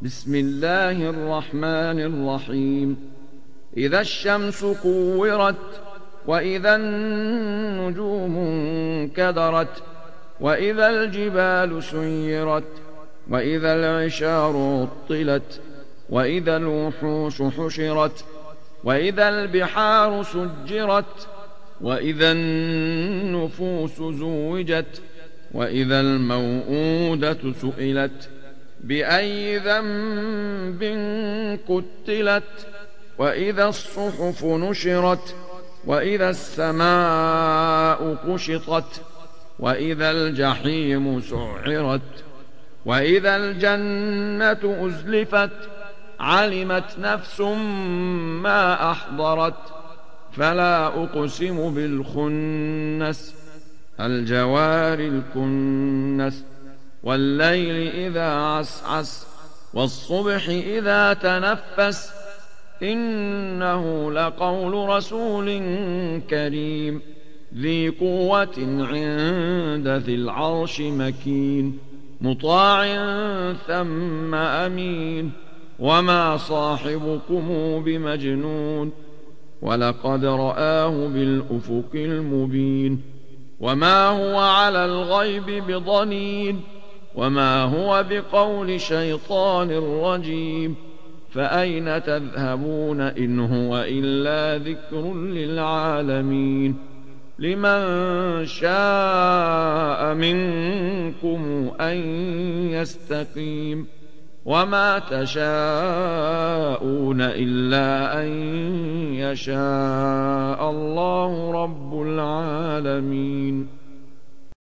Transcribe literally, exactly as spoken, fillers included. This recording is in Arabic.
بسم الله الرحمن الرحيم. إذا الشمس كورت، وإذا النجوم انكدرت، وإذا الجبال سيرت، وإذا العشار عطلت، وإذا الوحوش حشرت، وإذا البحار سجرت، وإذا النفوس زوجت، وإذا الموءودة سئلت بأي ذنب قتلت، وإذا الصحف نشرت، وإذا السماء كشطت، وإذا الجحيم سعرت، وإذا الجنة أزلفت، علمت نفس ما أحضرت. فلا أقسم بالخنس، الجوار الكنس، والليل إذا عسعس، والصبح إذا تنفس، إنه لقول رسول كريم ذي قوة عند ذي العرش مكين، مطاع ثم أمين، وما صاحبكم بمجنون، ولقد رآه بالأفق المبين، وما هو على الغيب بضنين، وما هو بقول شيطان رجيم. فأين تذهبون إن هو إلا ذكر للعالمين، لمن شاء منكم أن يستقيم، وما تشاءون إلا أن يشاء الله رب العالمين.